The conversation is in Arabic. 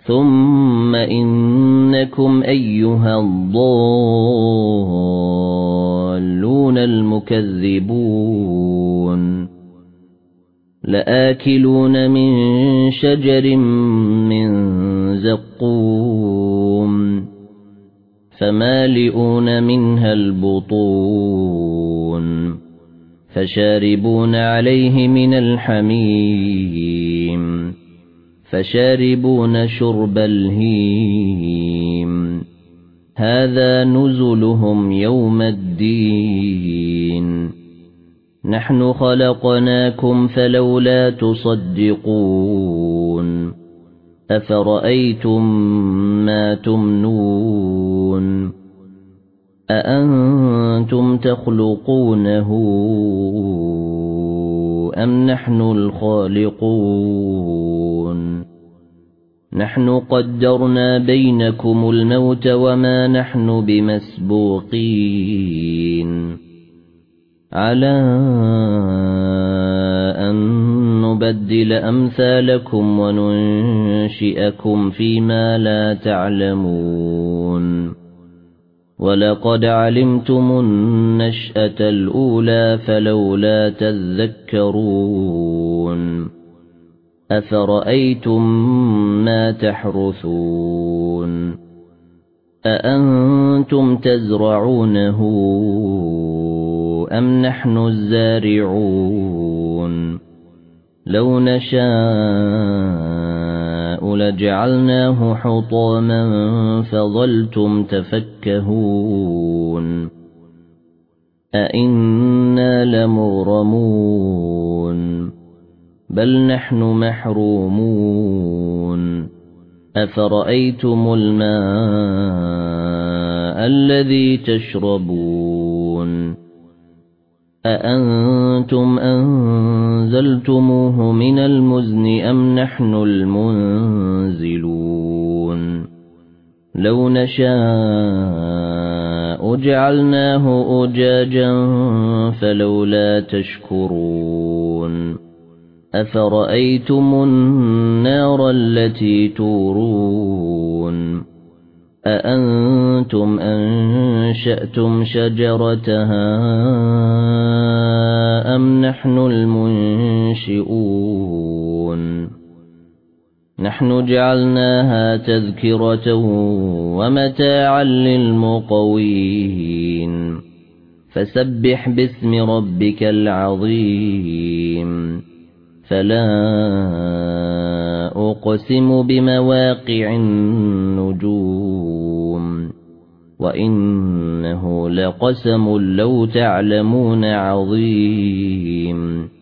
ثُمَّ إِنَّكُمْ أَيُّهَا الضَّالُّونَ الْمُكَذِّبُونَ لَآكِلُونَ مِنْ شَجَرٍ مِّنْ زَقُّومٍ فَمَالِئُونَ مِنْهَا الْبُطُونَ فَشَارِبُونَ عَلَيْهِ مِنَ الْحَمِيمِ فَشَارِبُونَ شُرْبَ الْهِيمِ هَذَا نُزُلُهُمْ يَوْمَ الدِّينِ نَحْنُ خَلَقْنَاكُمْ فَلَوْلَا تُصَدِّقُونَ أَفَرَأَيْتُمْ مَا تُمْنُونَ أَأَنْتُمْ تَخْلُقُونَهُ أَمْ نَحْنُ الْخَالِقُونَ نَحْنُ قَدَّرْنَا بَيْنَكُمُ الْمَوْتَ وَمَا نَحْنُ بِمَسْبُوقِينَ عَلَى أَن نُبَدِّلَ أَمْثَالَكُمْ وَنُنشِئَكُمْ فِيمَا لَا تَعْلَمُونَ وَلَقَدْ عَلِمْتُمُ النَّشْأَةَ الْأُولَى فَلَوْلَا تَذَكَّرُونَ أَفَرَأَيْتُمْ مَا تَحْرُثُونَ أَأَنْتُمْ تَزْرَعُونَهُ أَمْ نَحْنُ الزَّارِعُونَ لَوْ نَشَاءُ لَجَعَلْنَاهُ حُطَامًا فَظَلْتُمْ تَفَكَّهُونَ أَإِنَّا لَمُغْرَمُونَ بَلْ نَحْنُ مَحْرُومُونَ أَفَرَأَيْتُمُ الْمَاءَ الَّذِي تَشْرَبُونَ أَأَنْتُمْ أَنزَلْتُمُوهُ مِنَ الْمُزْنِ أَمْ نَحْنُ الْمُنزِلُونَ لَوْ نَشَاءُ جَعَلْنَاهُ أُجَاجًا فَلَوْلَا تَشْكُرُونَ أَفَرَأَيْتُمُ النَّارَ الَّتِي تُورُونَ أَأَنْتُمْ أَنشَأْتُمْ شَجَرَتَهَا أَمْ نَحْنُ الْمُنشِئُونَ نَحْنُ جَعَلْنَاهَا تَذْكِرَةً وَمَتَاعًا لِلْمُقْوِينَ فَسَبِّحْ بِاسْمِ رَبِّكَ الْعَظِيمِ فَلَا أُقْسِمُ بِمَوَاقِعِ النُّجُومِ وَإِنَّهُ لَقَسَمٌ لَّوْ تَعْلَمُونَ عَظِيمٌ